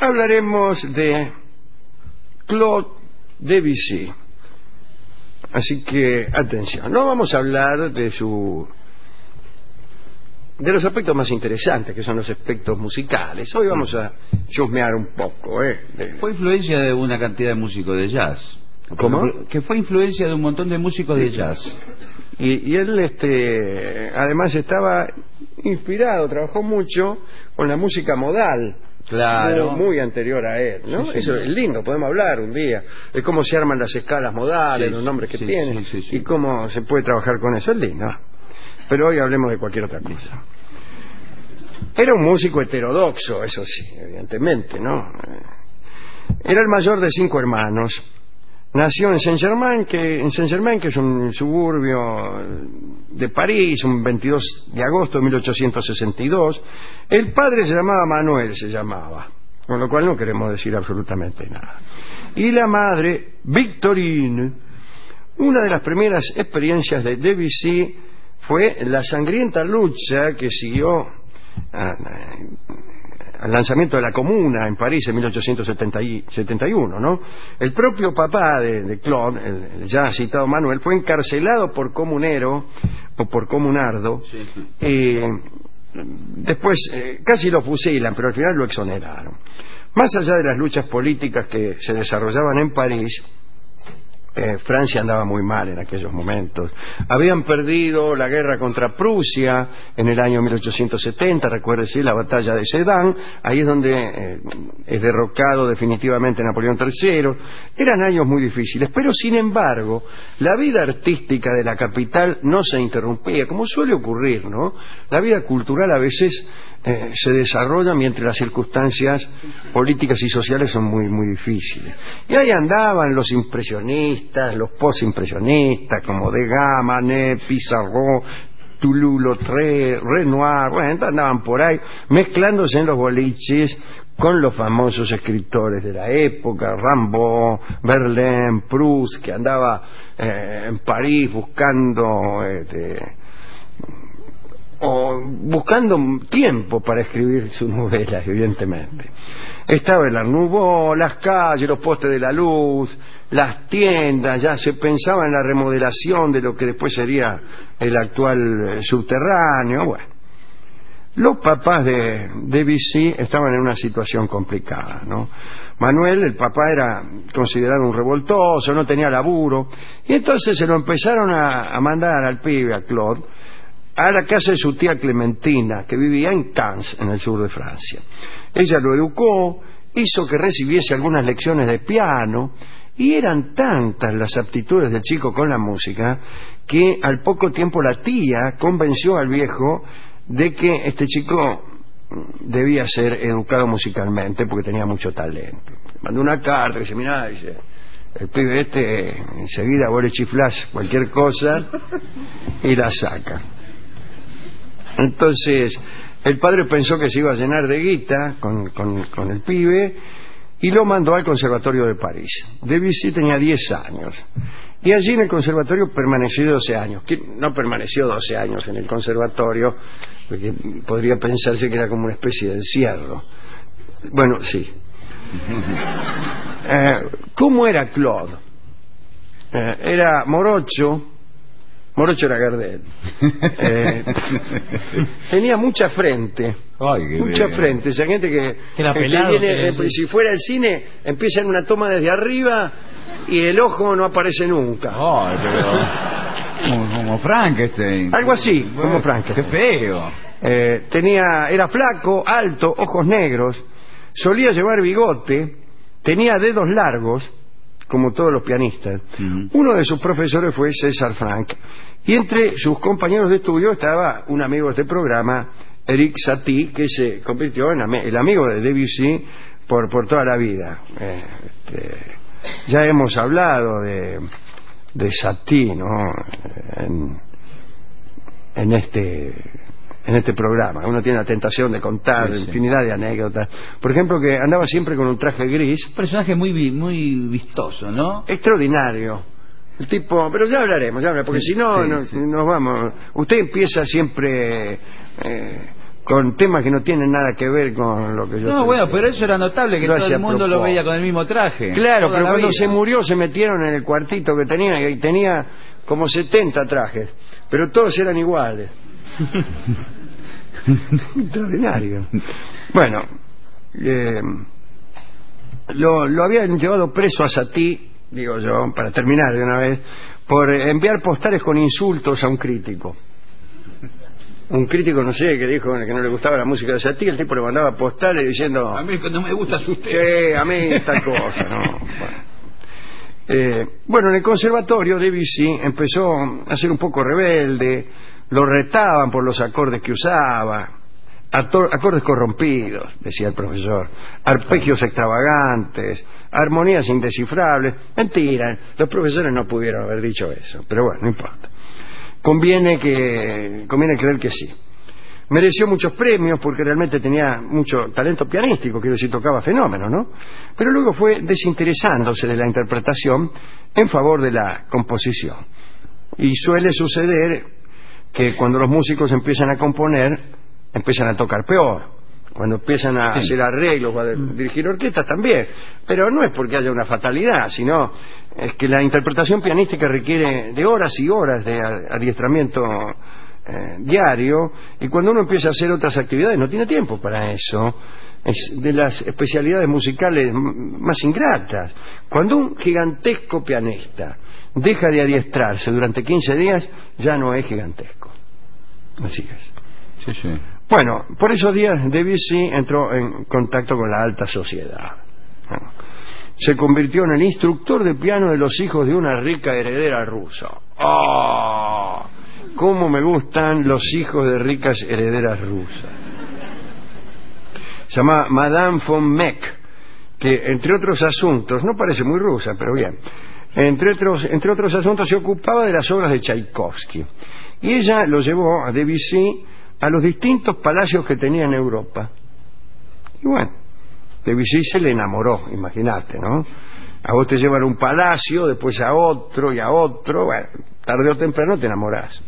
hablaremos de Claude Debussy. Así que, atención, no vamos a hablar de los aspectos más interesantes, que son los aspectos musicales. Hoy vamos a chusmear un poco, Fue influencia de una cantidad de músicos de jazz. ¿Cómo? Que fue influencia de un montón de músicos de jazz. Y él, además estaba inspirado, trabajó mucho con la música modal. Claro. Muy anterior a él, ¿no? Sí, eso es lindo, podemos hablar un día de cómo se arman las escalas modales, los nombres que tienen, y cómo se puede trabajar con eso. Es lindo. Pero hoy hablemos de cualquier otra cosa. Era un músico heterodoxo, eso sí, evidentemente, ¿no? Era el mayor de 5 hermanos. Nació en Saint-Germain, que es un suburbio de París, un 22 de agosto de 1862. El padre se llamaba Manuel, con lo cual no queremos decir absolutamente nada. Y la madre, Victorine. Una de las primeras experiencias de Debussy fue la sangrienta lucha que siguió al lanzamiento de la Comuna en París en 1871, ¿no? El propio papá de Claude, el ya citado Manuel, fue encarcelado por comunero o por comunardo. Después casi lo fusilan, pero al final lo exoneraron. Más allá de las luchas políticas que se desarrollaban en París, Francia andaba muy mal en aquellos momentos. Habían perdido la guerra contra Prusia en el año 1870, recuérdese la batalla de Sedan. Ahí es donde es derrocado definitivamente Napoleón III. Eran años muy difíciles, pero sin embargo la vida artística de la capital no se interrumpía, como suele ocurrir, ¿no? La vida cultural a veces se desarrolla mientras las circunstancias políticas y sociales son muy, muy difíciles. Y ahí andaban los impresionistas, los postimpresionistas, como Degas, Manet, Pissarro, Toulouse-Lautrec, Renoir. Bueno, andaban por ahí mezclándose en los boliches con los famosos escritores de la época, Rimbaud, Verlaine, Proust, que andaba en París buscando tiempo para escribir sus novelas, evidentemente. Estaba el Art Nouveau, las calles, los postes de la luz, las tiendas, ya se pensaba en la remodelación de lo que después sería el actual subterráneo. Bueno, los papás de Debussy estaban en una situación complicada, ¿no? Manuel, el papá, era considerado un revoltoso, no tenía laburo, y entonces se lo empezaron a mandar al pibe, a Claude, a la casa de su tía Clementina, que vivía en Cannes, en el sur de Francia. Ella lo educó, hizo que recibiese algunas lecciones de piano, y eran tantas las aptitudes del chico con la música que al poco tiempo la tía convenció al viejo de que este chico debía ser educado musicalmente porque tenía mucho talento. Mandó una carta que dice, mirá, dice, el pibe enseguida vos le chiflás cualquier cosa y la saca. Entonces el padre pensó que se iba a llenar de guita con el pibe y lo mandó al Conservatorio de París. Debussy tenía 10 años y allí en el conservatorio permaneció 12 años. No permaneció 12 años en el conservatorio porque podría pensarse que era como una especie de encierro. Bueno, sí. ¿Cómo era Claude? Era morocho. Morocho era Gardel. Tenía mucha frente. Ay, mucha frente. Esa gente que viene, si fuera el cine, empieza en una toma desde arriba y el ojo no aparece nunca. Ay, pero como Frankenstein. Algo así, como Frankenstein. Qué feo. Era flaco, alto, ojos negros, solía llevar bigote, tenía dedos largos, como todos los pianistas. Uno de sus profesores fue César Franck, y entre sus compañeros de estudio estaba un amigo de este programa, Éric Satie, que se convirtió en el amigo de Debussy por toda la vida. Ya hemos hablado de Satie, ¿no? en este programa. Uno tiene la tentación de contar infinidad de anécdotas. Por ejemplo, que andaba siempre con un traje gris. Un personaje muy vistoso, ¿no? Extraordinario. El tipo, pero ya hablaremos, porque si no, nos vamos. Usted empieza siempre con temas que no tienen nada que ver con lo que yo... No, bueno, pero eso era notable, que Lo todo hacía el mundo a lo veía propósito. con el mismo traje. Claro, toda pero la cuando vida. se murió se metieron en el cuartito que tenía y tenía como 70 trajes, pero todos eran iguales. Extraordinario. Bueno, lo habían llevado preso a Satie, digo yo, para terminar de una vez, por enviar postales con insultos a un crítico. Un crítico, no sé, que dijo que no le gustaba la música de Satie, el tipo le mandaba postales diciendo... A mí no me gusta su usted. Sí, a mí tal cosa, ¿no? Bueno, en el conservatorio Debussy empezó a ser un poco rebelde, lo retaban por los acordes que usaba, acordes corrompidos, decía el profesor, arpegios extravagantes, armonías indescifrables. Mentira, los profesores no pudieron haber dicho eso, pero bueno, no importa. Conviene creer que sí. Mereció muchos premios porque realmente tenía mucho talento pianístico, quiero decir, tocaba fenómeno, ¿no? Pero luego fue desinteresándose de la interpretación en favor de la composición. Y suele suceder que cuando los músicos empiezan a componer, empiezan a tocar peor. Cuando empiezan a hacer arreglos o a dirigir orquestas también. Pero no es porque haya una fatalidad, sino es que la interpretación pianística requiere de horas y horas de adiestramiento diario, y cuando uno empieza a hacer otras actividades no tiene tiempo para eso. Es de las especialidades musicales más ingratas. Cuando un gigantesco pianista deja de adiestrarse durante 15 días, ya no es gigantesco. Así es. Sí, sí. Bueno, por esos días Debussy entró en contacto con la alta sociedad. Se convirtió en el instructor de piano de los hijos de una rica heredera rusa. ¡Oh! ¡Cómo me gustan los hijos de ricas herederas rusas! Se llama Madame von Meck, que entre otros asuntos, no parece muy rusa, pero bien, entre otros asuntos se ocupaba de las obras de Tchaikovsky. Y ella lo llevó a Debussy a los distintos palacios que tenía en Europa. Y bueno, Debussy se le enamoró, imagínate, ¿no? A vos te llevan a un palacio, después a otro y a otro, bueno, tarde o temprano te enamorás.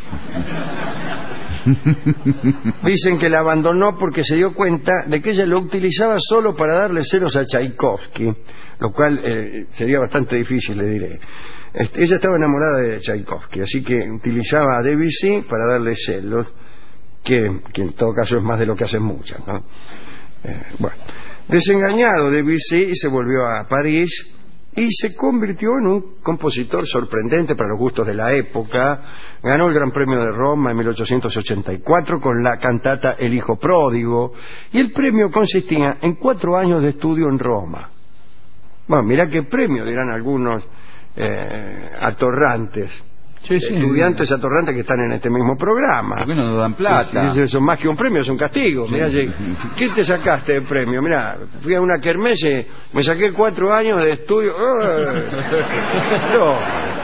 Dicen que la abandonó porque se dio cuenta de que ella lo utilizaba solo para darle celos a Tchaikovsky, lo cual sería bastante difícil, le diré. Ella estaba enamorada de Tchaikovsky, así que utilizaba a Debussy para darle celos, que en todo caso es más de lo que hacen muchas, ¿no? Bueno, desengañado Debussy se volvió a París y se convirtió en un compositor sorprendente para los gustos de la época. Ganó el Gran Premio de Roma en 1884 con la cantata El hijo pródigo, y el premio consistía en 4 años de estudio en Roma. Bueno, mirá qué premio, dirán algunos atorrantes. Sí, sí. Estudiantes atorrantes que están en este mismo programa. ¿Por qué no nos dan plata? Eso más que un premio, es un castigo. Mirá, ¿qué te sacaste de premio? Mirá, fui a una kermés, me saqué 4 años de estudio. No.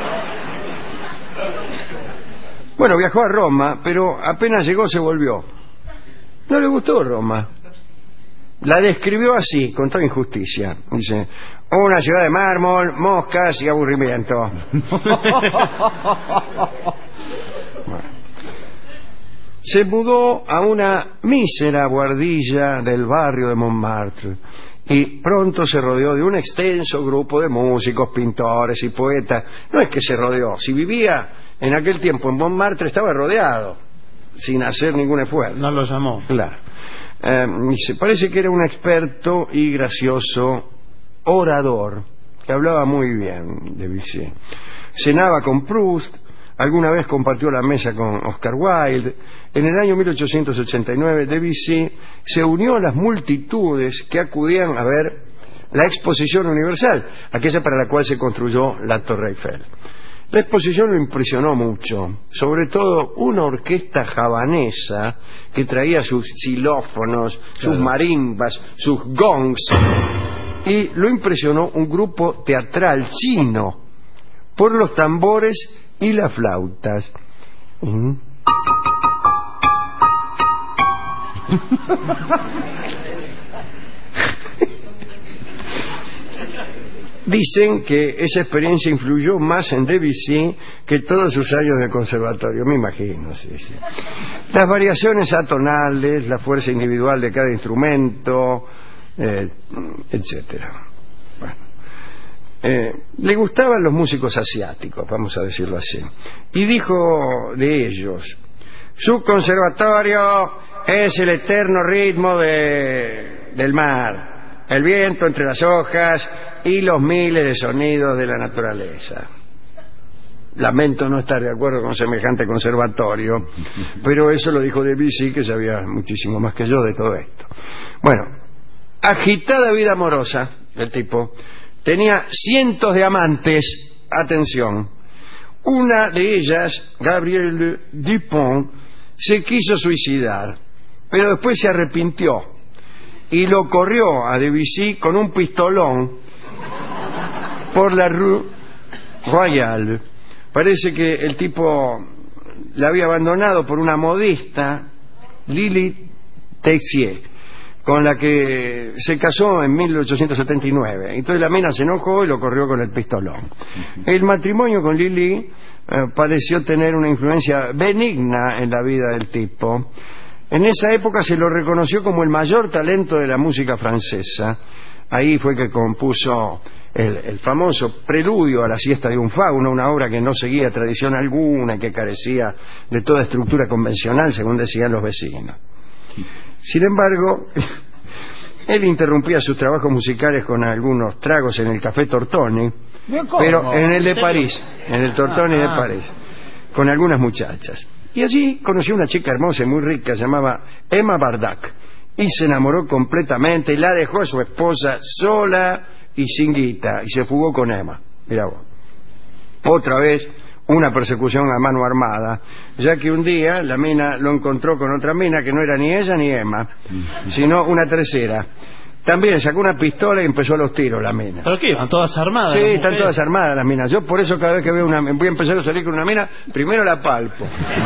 Bueno, viajó a Roma, pero apenas llegó se volvió. No le gustó Roma. La describió así, con toda injusticia. Dice: una ciudad de mármol, moscas y aburrimiento. Bueno. Se mudó a una mísera buhardilla del barrio de Montmartre y pronto se rodeó de un extenso grupo de músicos, pintores y poetas. No es que se rodeó, si vivía en aquel tiempo en Montmartre estaba rodeado, sin hacer ningún esfuerzo. No lo llamó. Claro. Se parece que era un experto y gracioso orador, que hablaba muy bien Debussy. Cenaba con Proust, alguna vez compartió la mesa con Oscar Wilde. En el año 1889 Debussy se unió a las multitudes que acudían a ver la Exposición Universal, aquella para la cual se construyó la Torre Eiffel. La exposición lo impresionó mucho, sobre todo una orquesta javanesa que traía sus xilófonos, sus marimbas, sus gongs, y lo impresionó un grupo teatral chino por los tambores y las flautas. Dicen que esa experiencia influyó más en Debussy que todos sus años de conservatorio, me imagino. Sí. Las variaciones atonales, la fuerza individual de cada instrumento, etcétera. Bueno, le gustaban los músicos asiáticos, vamos a decirlo así, y dijo de ellos: su conservatorio es el eterno ritmo del mar, el viento entre las hojas y los miles de sonidos de la naturaleza. Lamento no estar de acuerdo con semejante conservatorio, pero eso lo dijo Debussy, que sabía muchísimo más que yo de todo esto. Bueno, agitada vida amorosa el tipo. Tenía cientos de amantes, atención. Una de ellas, Gabrielle Dupont, se quiso suicidar, pero después se arrepintió y lo corrió a Debussy con un pistolón por la Rue Royale. Parece que el tipo la había abandonado por una modista, Lili Texier, con la que se casó en 1879. Entonces la mina se enojó y lo corrió con el pistolón. El matrimonio con Lili pareció tener una influencia benigna en la vida del tipo. En esa época se lo reconoció como el mayor talento de la música francesa. Ahí fue que compuso el famoso Preludio a la siesta de un fauno, una obra que no seguía tradición alguna y que carecía de toda estructura convencional, según decían los vecinos. Sin embargo, él interrumpía sus trabajos musicales con algunos tragos en el Café Tortoni, pero en el de París, en el Tortoni de París, con algunas muchachas. Y allí conoció una chica hermosa y muy rica, se llamaba Emma Bardac, y se enamoró completamente y la dejó a su esposa sola y sin guita, y se fugó con Emma. Mirá vos. Otra vez una persecución a mano armada, ya que un día la mina lo encontró con otra mina que no era ni ella ni Emma, sino una tercera. También sacó una pistola y empezó a los tiros la mina. ¿Pero qué? ¿Están todas armadas? Sí, están todas armadas las minas. Yo por eso cada vez que veo una, voy a empezar a salir con una mina, primero la palpo.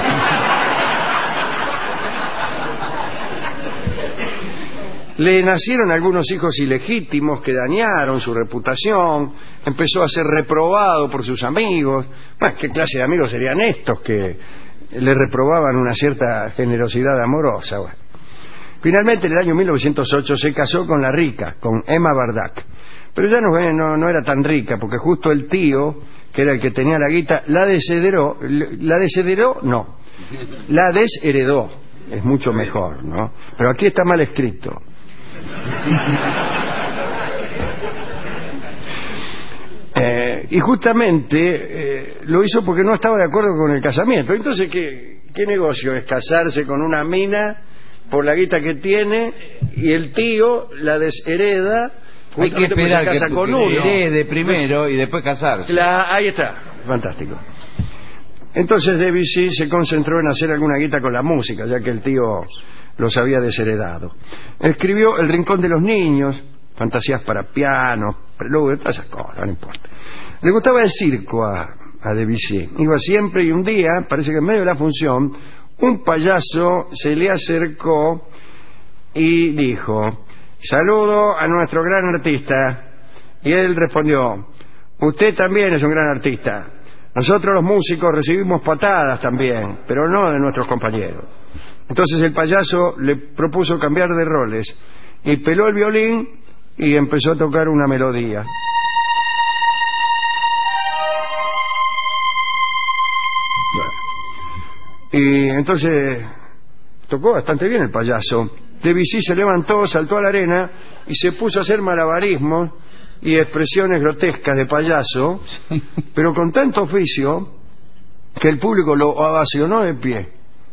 Le nacieron algunos hijos ilegítimos que dañaron su reputación, empezó a ser reprobado por sus amigos. Bueno, ¿qué clase de amigos serían estos que le reprobaban una cierta generosidad amorosa? Bueno. Finalmente, en el año 1908 se casó con la rica, con Emma Bardac. Pero ya no era tan rica, porque justo el tío, que era el que tenía la guita, la desheredó, la desheredó. Es mucho mejor, ¿no? Pero aquí está mal escrito. Y justamente lo hizo porque no estaba de acuerdo con el casamiento. Entonces, ¿qué negocio es casarse con una mina por la guita que tiene y el tío la deshereda? Hay que esperar que herede primero y después casarse. Ahí está, fantástico. Entonces Debussy se concentró en hacer alguna guita con la música, ya que el tío los había desheredado. Escribió El Rincón de los Niños, fantasías para piano, preludio, todas esas cosas, no importa. Le gustaba el circo a Debussy. Iba siempre, y un día, parece que en medio de la función, un payaso se le acercó y dijo: saludo a nuestro gran artista. Y él respondió: usted también es un gran artista. Nosotros los músicos recibimos patadas también, pero no de nuestros compañeros. Entonces el payaso le propuso cambiar de roles y peló el violín y empezó a tocar una melodía. Y entonces tocó bastante bien el payaso. Debussy se levantó, saltó a la arena y se puso a hacer malabarismos y expresiones grotescas de payaso, pero con tanto oficio que el público lo ovacionó de pie.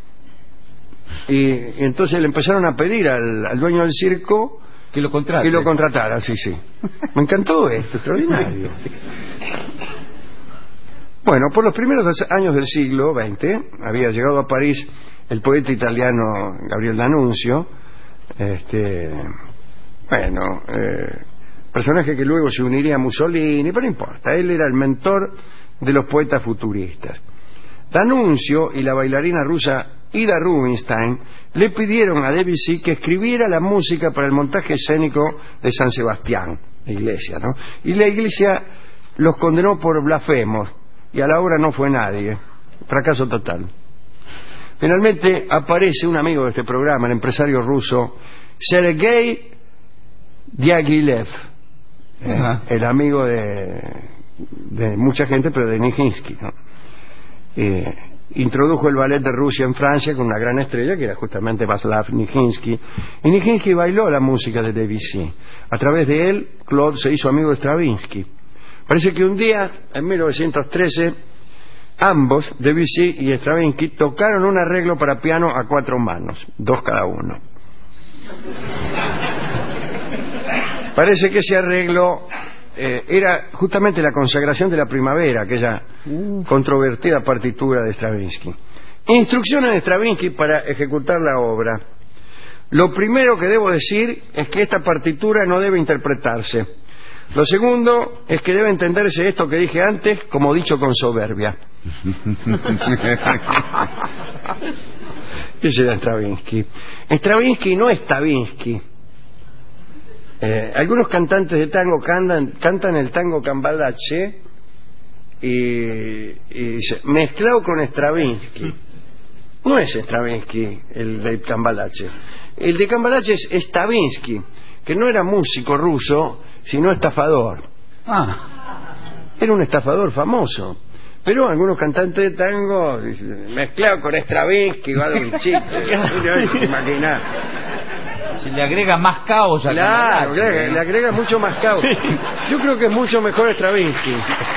Y entonces le empezaron a pedir al dueño del circo que lo contrate. Que lo contratara, sí. Me encantó esto, extraordinario. Bueno, por los primeros años del siglo XX había llegado a París el poeta italiano Gabriel D'Annunzio, personaje que luego se uniría a Mussolini, pero no importa, él era el mentor de los poetas futuristas. D'Annunzio y la bailarina rusa Ida Rubinstein le pidieron a Debussy que escribiera la música para el montaje escénico de San Sebastián, iglesia, ¿no? Y la iglesia los condenó por blasfemos y a la obra no fue nadie. Fracaso total. Finalmente aparece un amigo de este programa, el empresario ruso Sergei Diaghilev, el amigo de mucha gente, pero de Nijinsky, ¿no? Introdujo el ballet de Rusia en Francia con una gran estrella que era justamente Václav Nijinsky, y Nijinsky bailó la música de Debussy. A través de él, Claude se hizo amigo de Stravinsky. Parece que un día, en 1913, ambos, Debussy y Stravinsky, tocaron un arreglo para piano a 4 manos, 2 cada uno. Parece que ese arreglo era justamente la consagración de la primavera, aquella controvertida partitura de Stravinsky. Instrucciones de Stravinsky para ejecutar la obra. Lo primero que debo decir es que esta partitura no debe interpretarse. Lo segundo es que debe entenderse esto que dije antes como dicho con soberbia. Ese era Stravinsky. Stravinsky no es Stravinsky. Algunos cantantes de tango cantan el tango cambalache y mezclado con Stravinsky. No es Stravinsky el de cambalache. El de cambalache es Stravinsky, que no era músico ruso, sino estafador. Era un estafador famoso. Pero algunos cantantes de tango mezclado con Stravinsky, va a dar un chiste. Imaginar. Se le agrega más caos a Claro, le agrega mucho más caos. Sí. Yo creo que es mucho mejor Stravinsky.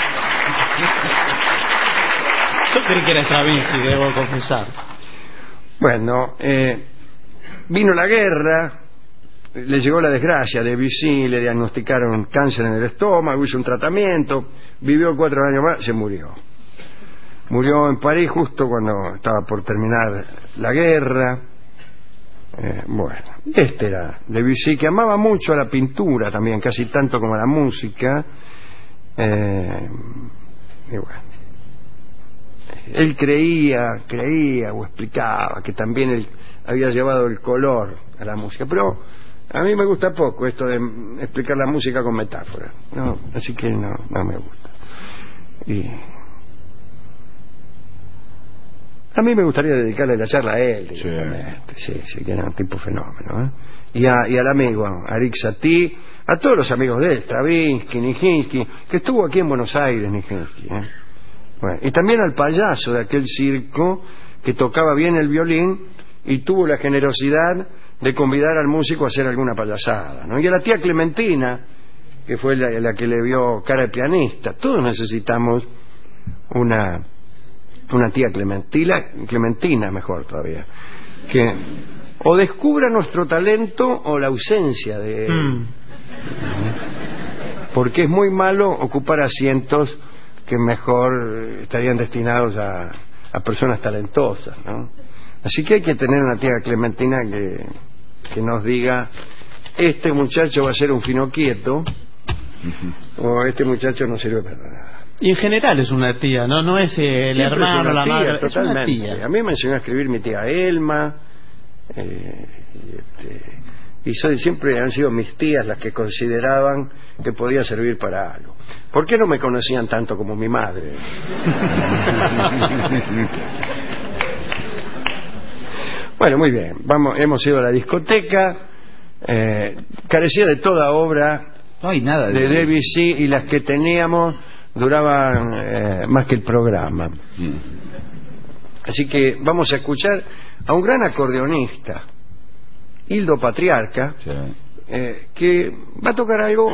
Yo creí que era Stravinsky, debo confesar. Bueno, vino la guerra, le llegó la desgracia. Debussy le diagnosticaron cáncer en el estómago, hizo un tratamiento, vivió 4 años más, se murió. Murió en París justo cuando estaba por terminar la guerra. Bueno, este era Debussy, que amaba mucho a la pintura también, casi tanto como a la música. Y bueno, él creía o explicaba que también él había llevado el color a la música, pero a mí me gusta poco esto de explicar la música con metáforas, no, así que no me gusta. Y a mí me gustaría dedicarle la charla a él, sí, que era un tipo fenómeno, ¿eh? Y al amigo, a Arik Satie, a todos los amigos de él, Stravinsky, Nijinsky, que estuvo aquí en Buenos Aires, Nijinsky, ¿eh? Bueno, y también al payaso de aquel circo que tocaba bien el violín y tuvo la generosidad de convidar al músico a hacer alguna payasada, ¿no? Y a la tía Clementina, que fue la que le vio cara de pianista. Todos necesitamos una tía Clementina mejor todavía, que o descubra nuestro talento o la ausencia de él. Porque es muy malo ocupar asientos que mejor estarían destinados a personas talentosas, ¿no? Así que hay que tener una tía Clementina que nos diga: este muchacho va a ser un fino quieto, o este muchacho no sirve para nada. Y en general es una tía, no es el hermano o la madre, totalmente. Es una tía. A mí me enseñó a escribir mi tía Elma, y siempre han sido mis tías las que consideraban que podía servir para algo. ¿Por qué no me conocían tanto como mi madre? Bueno, muy bien, hemos ido a la discoteca, carecía de toda obra. No hay nada de Debussy, y las que teníamos duraban más que el programa. Así que vamos a escuchar a un gran acordeonista, Hildo Patriarca, que va a tocar algo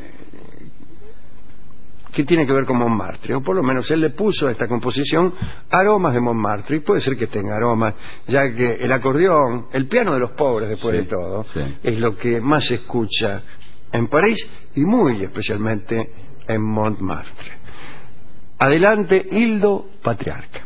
que tiene que ver con Montmartre, o por lo menos él le puso a esta composición aromas de Montmartre, y puede ser que tenga aromas, ya que el acordeón, el piano de los pobres después de todo, es lo que más se escucha en París y muy especialmente en Montmartre. Adelante, Hildo Patriarca.